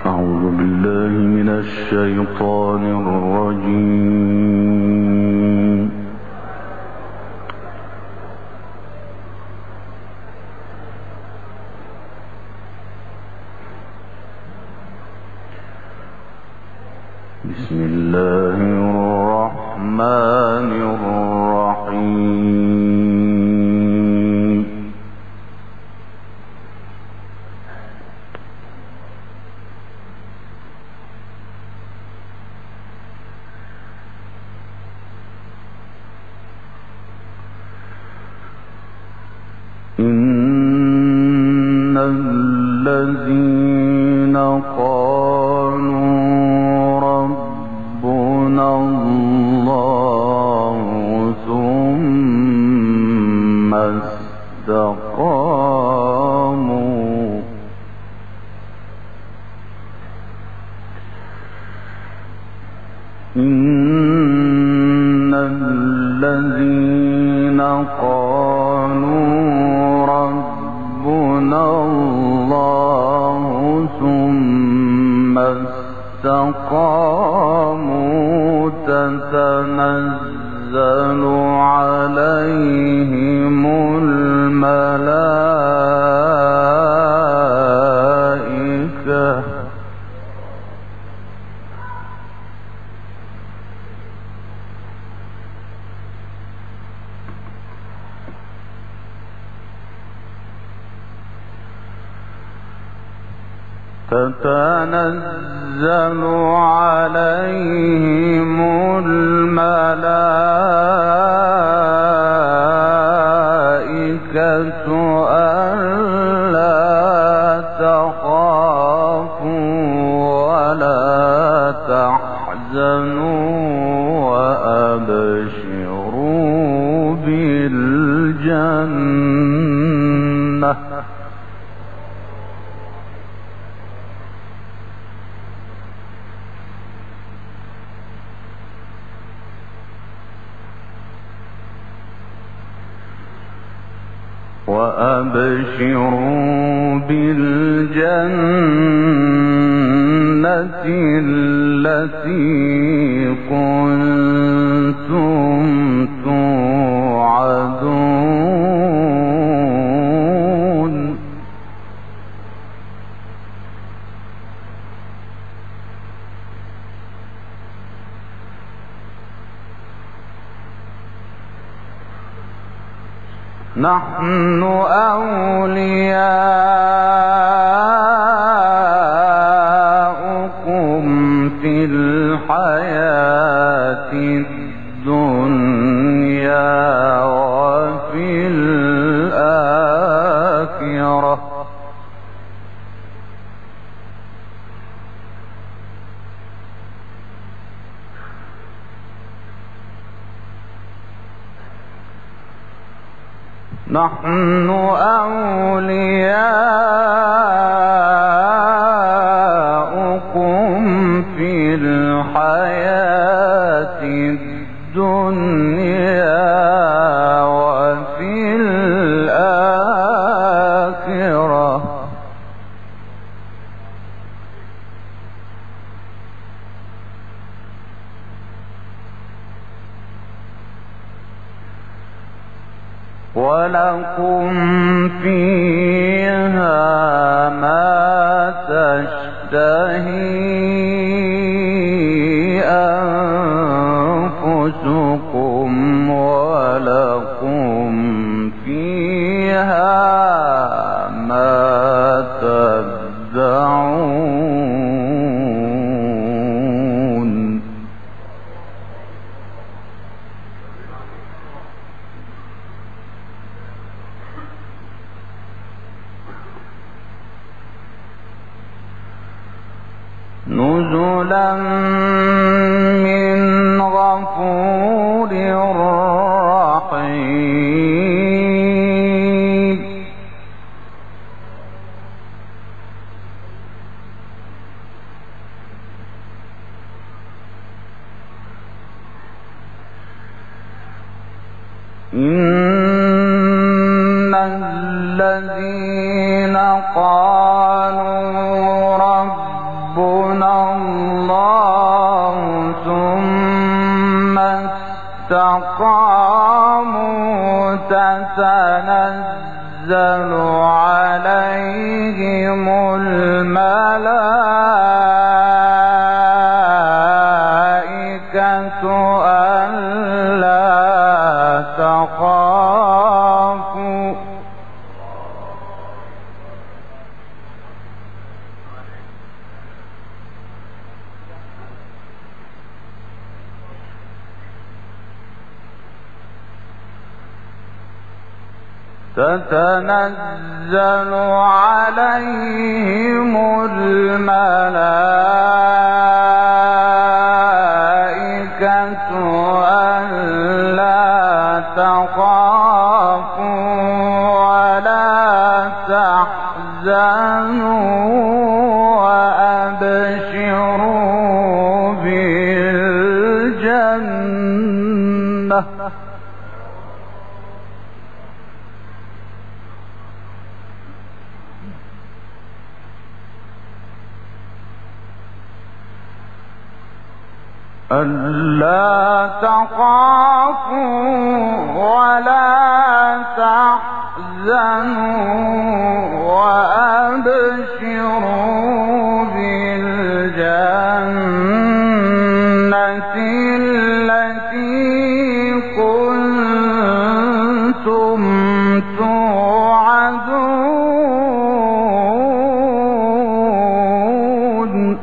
أعوذ بالله من الشيطان الرجيم. بسم الله الرحمن الرحيم. إن الذين قالوا ربنا الله ثم استقاموا إن الذين قالوا ربنا الله ثم استقاموا تتنزل عليهم الملائكة ألا تخافوا ولا تحزنوا وأبشروا بالجنة التي كنتم توعدون نحن أولياؤكم في الحياة الدنيا وفي الآخرة نحن أولياؤكم في الحياة الدنيا وفي الآخرة ولكم فيها ما تشتهي أنفسكم ولكم فيها ما تدعون نزلا من غفور رحيم إن الذين قالوا ربنا استقاموا تتنزل عليهم الملائكة ألا تخافوا تتنزل عليهم الملائكة ألا تخافوا ولا تحزنوا وأبشروا بالجنة ألا تخافوا ولا تحزنوا وأبشروا بالجنة التي كنتم توعدون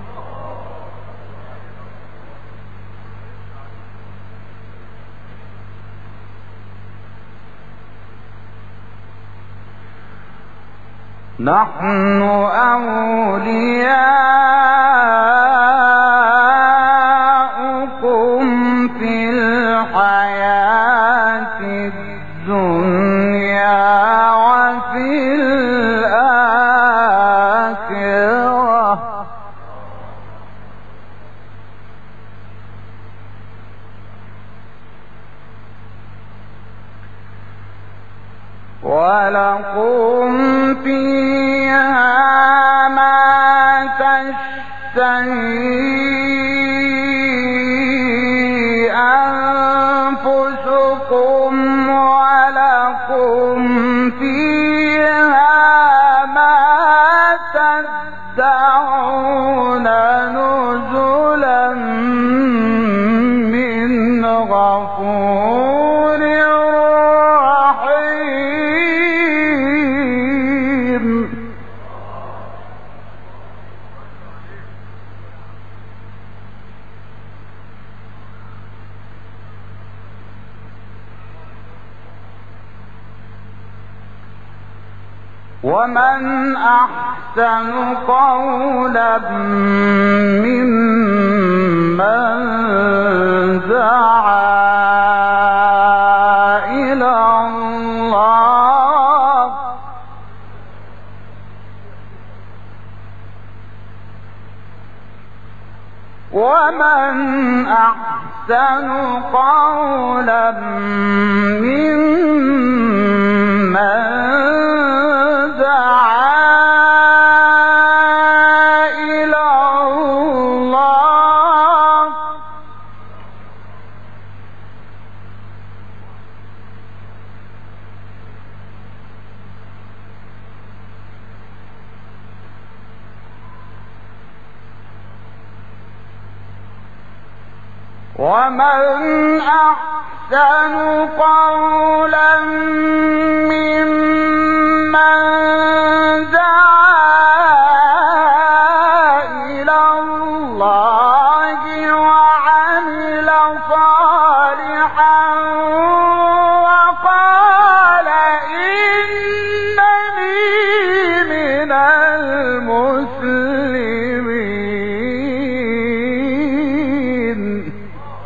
نحن أولياؤكم في الحياة الدنيا وفي الآخرة ولكم فيها ما تشتهي أنفسكم ولكم فيها ما تدعون نزلا من غفور رحيم ومن أحسن قولا ممن دعا إلى الله ومن أحسن قولا ممن ومن أحسن قولا ممن دعا إلى الله وعمل صالحا وقال إنني من المسلمين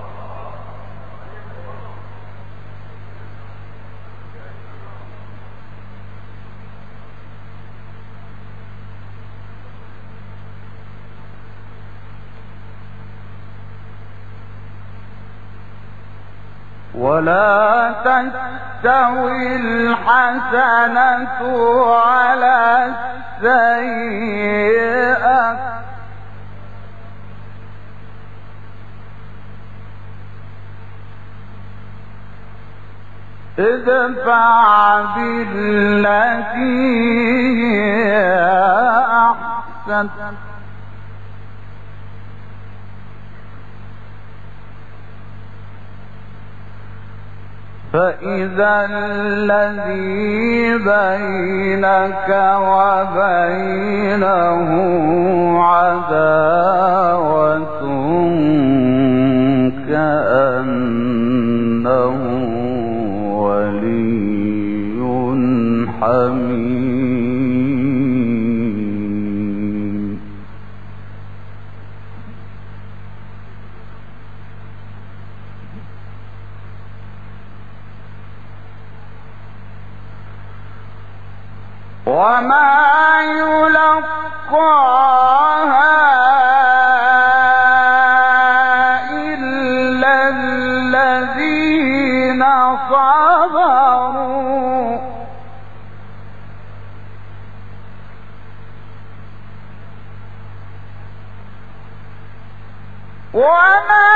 ولا تستوي الحسنة ولا السيئة ادفع بالتي هي أحسن فإذا الذي بينك وبينه عداوة كأنه ولي حميم وما يلقاها إلا الذين صبروا وما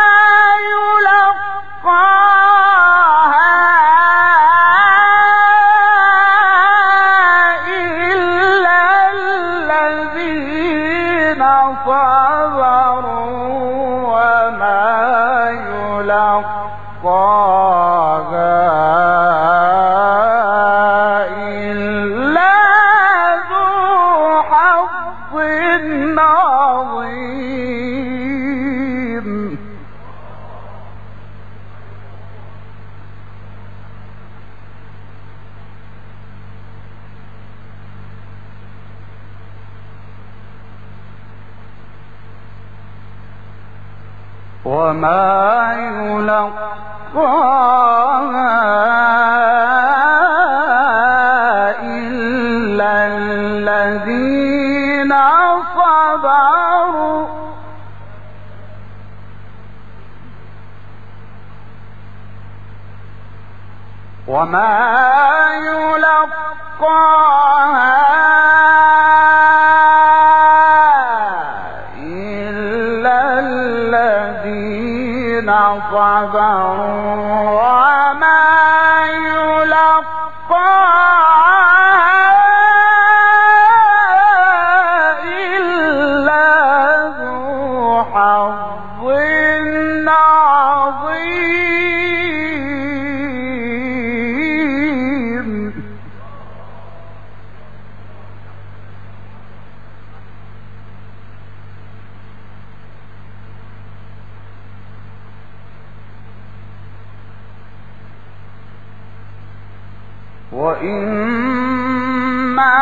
يلقاها وما يلقاها إلا الذين صبروا وما يلقاها صبروا وما يلقاها إلا ذو حظ عظيم وإما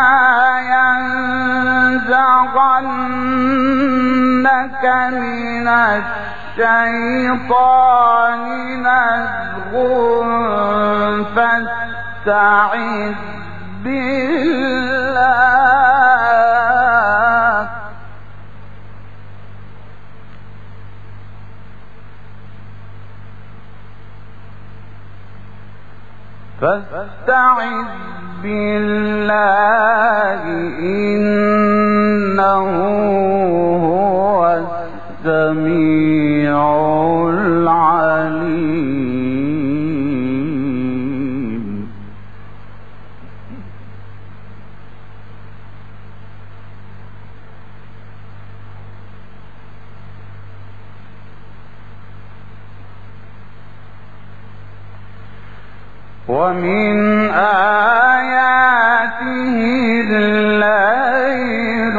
ينزغنك من الشيطان نزغ فاستعذ بالله فاستعذ بالله إنه هو السميع العليم ومن آياته الليل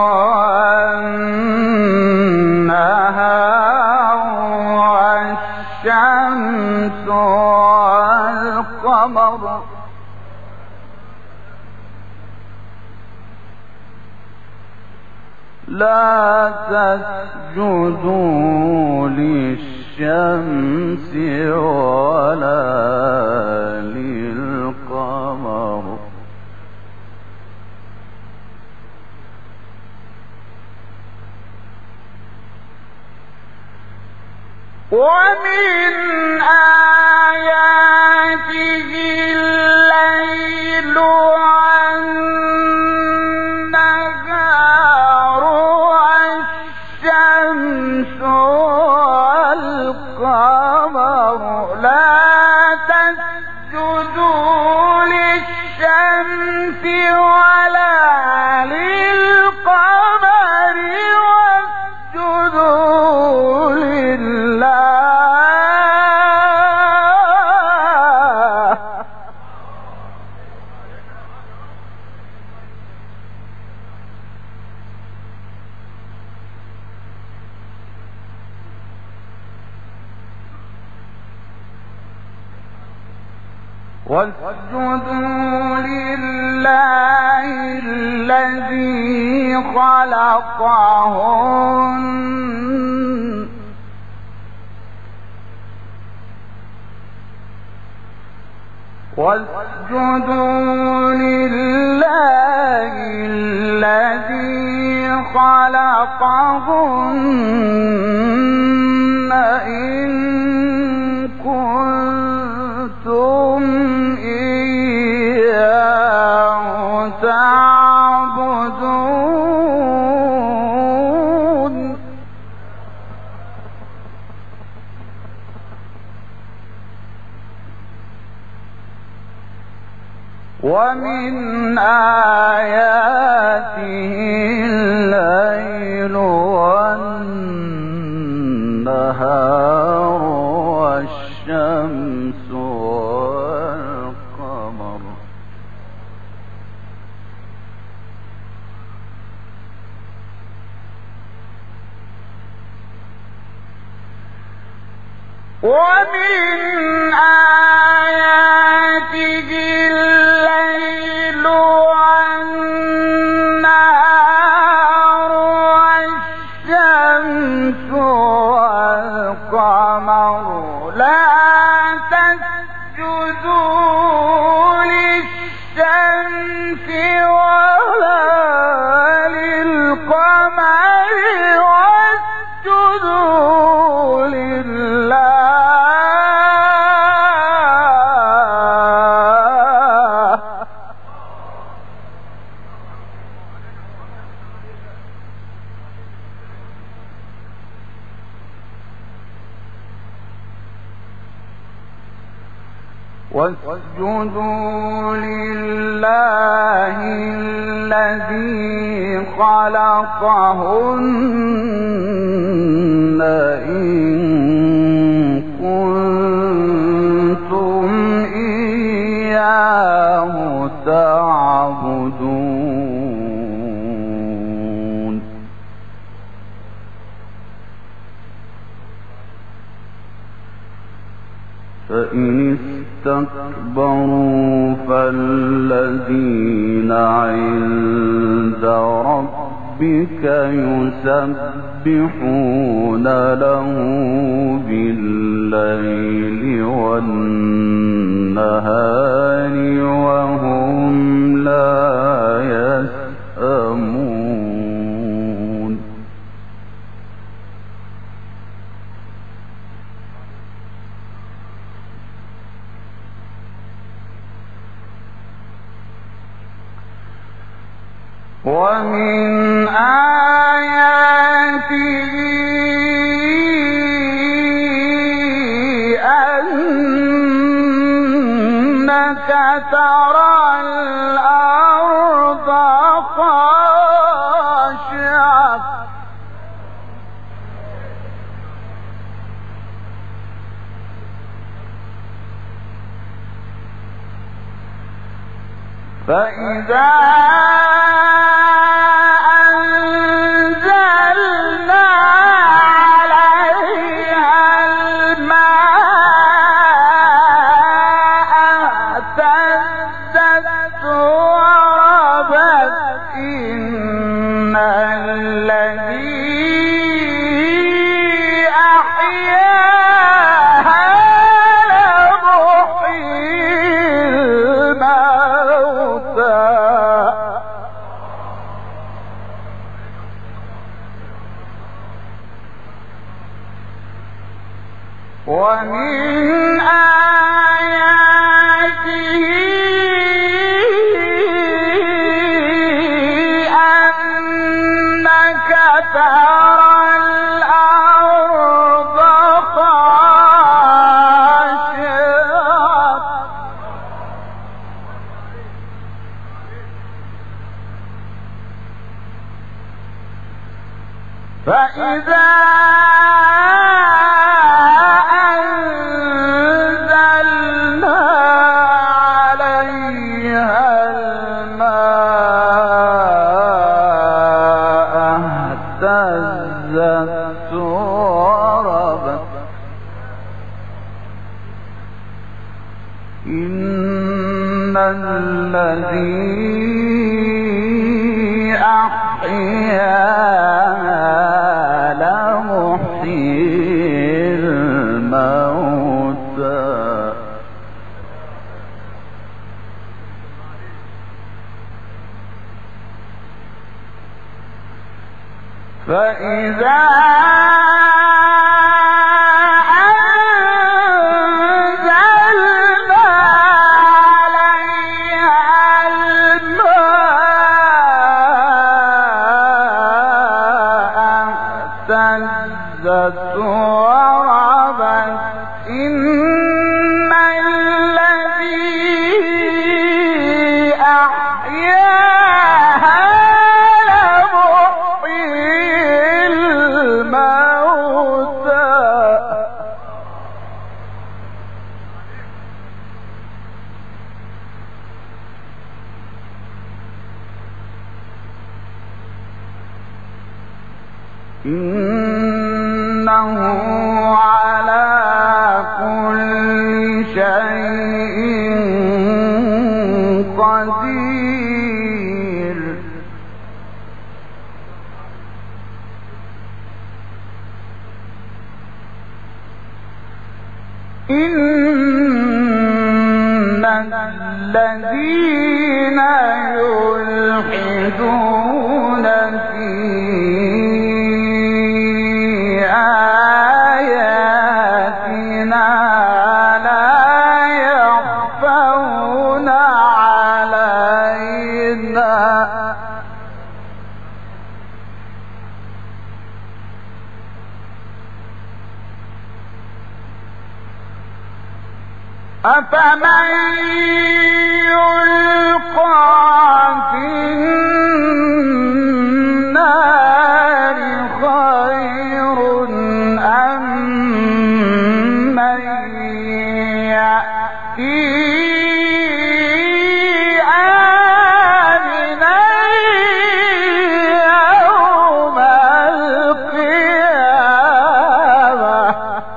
والنهار والشمس والقمر لا تسجدوا للشمس ولا للقمر ومن آياته الليل والنهار والشمس والقمر لا تسجدوا واسجدوا لله الذي خلقهن واسجدوا لله الذي خلقهن إن كنتم إياه تعبدون ومن آياته الليل والنهار والشمس والقمر ومن آياته الليل والنهار والشمس والقمر لا تسجدوا للشمس ولا للقمر واسجدوا لله واسجدوا لله الذي خلقهن إن كنتم إياه تعبدون فإن استكبروا فالذين عند ربك يسبحون له بالليل والنهار وهم لا يسأمون ومن آياته أنك ترى الأرض خاشعة فإذا أنزلنا عليها الماء اهتزت وربت إن الذي أحياها لمحيي الموتى ومن آياته أنك ترى الأرض خاشعة فإذا اهتزت وربت إن الذي أحيانا لمحيي الموتى فإذا وربت إن الذي أحياها لمحيي الموتى إنه على كل شيء قدير إن الذين يلحدون في أفمن يلقى في النار خير أم من يأتي آمنا يوم القيامة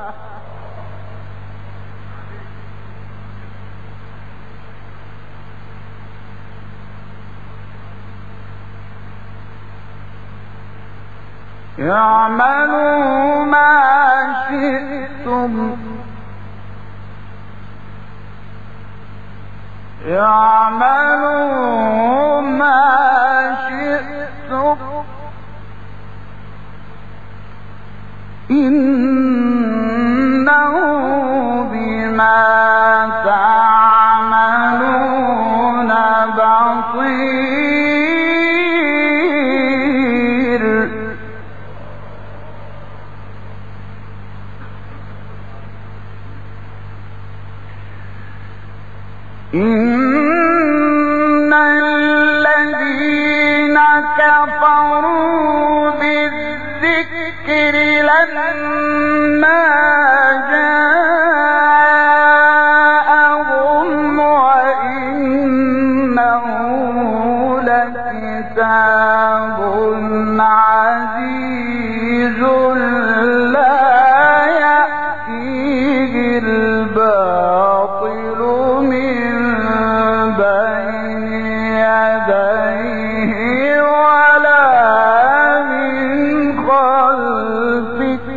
اعملوا ما شئتم اعملوا ما شئتم إنه بما تعملون بصير إن الذين كفروا بالذكر لما جاءهم وإنه لكتاب عزيز لا يأتيه الباطل من بين يديه ولا من خلفه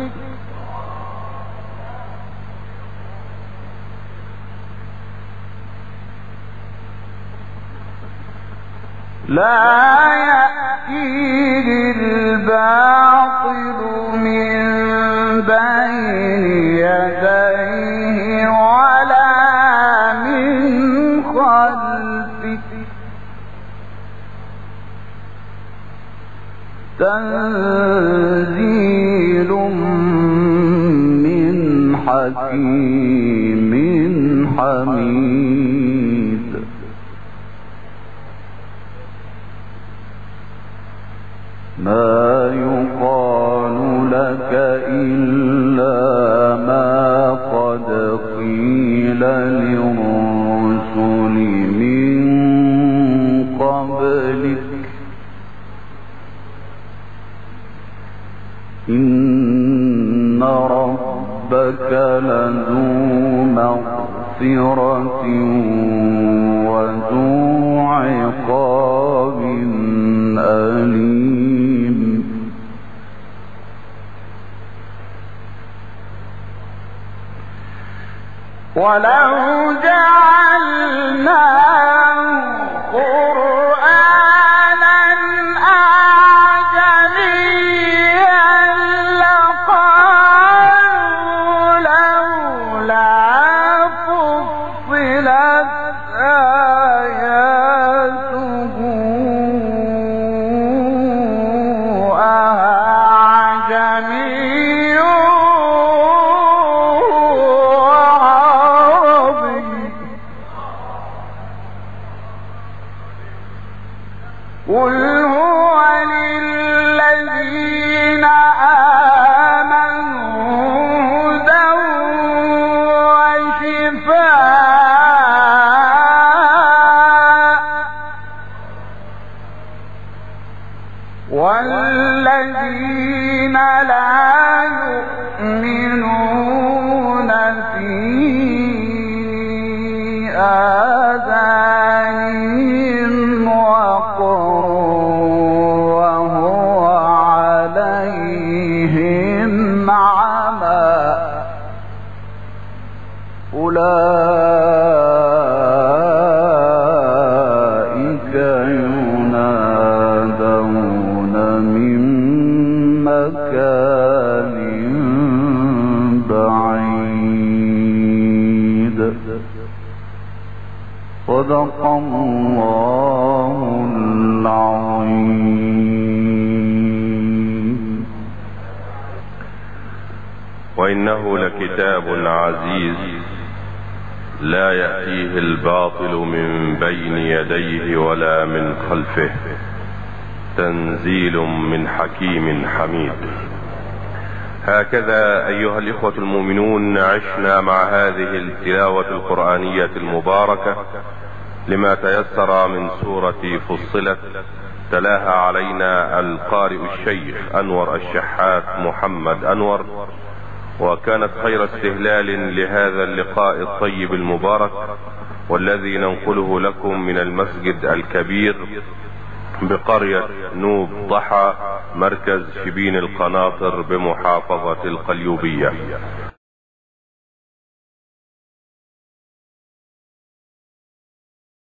لا يأتيه الباطل من بين يديه ولا من خلفه تنزيل من حكيم حميد ما يقال لك إلا ما قد قيل للرسل من قبلك إن ربك لذو مغفرة وذو عقاب أليم. ولو جعلناه قرآنا أعجميا لقالوا لولا فصلت آياته أعجمي وعربي. قل هو للذين آمنوا هدى وشفاء، والذين لا يؤمنون في آذانهم وقر وهو عليهم عمى، أولئك ينادون من مكان بعيد. صدق الله العظيم. وإنه لكتاب عزيز لا يأتيه الباطل من بين يديه ولا من خلفه، تنزيل من حكيم حميد. هكذا أيها الإخوة المؤمنون عشنا مع هذه التلاوة القرآنية المباركة لما تيسر من سورة فصلت، تلاها علينا القارئ الشيخ أنور الشحات محمد أنور، وكانت خير استهلال لهذا اللقاء الطيب المبارك، والذي ننقله لكم من المسجد الكبير بقرية نوب ضحى مركز شبين القناطر بمحافظة القليوبية.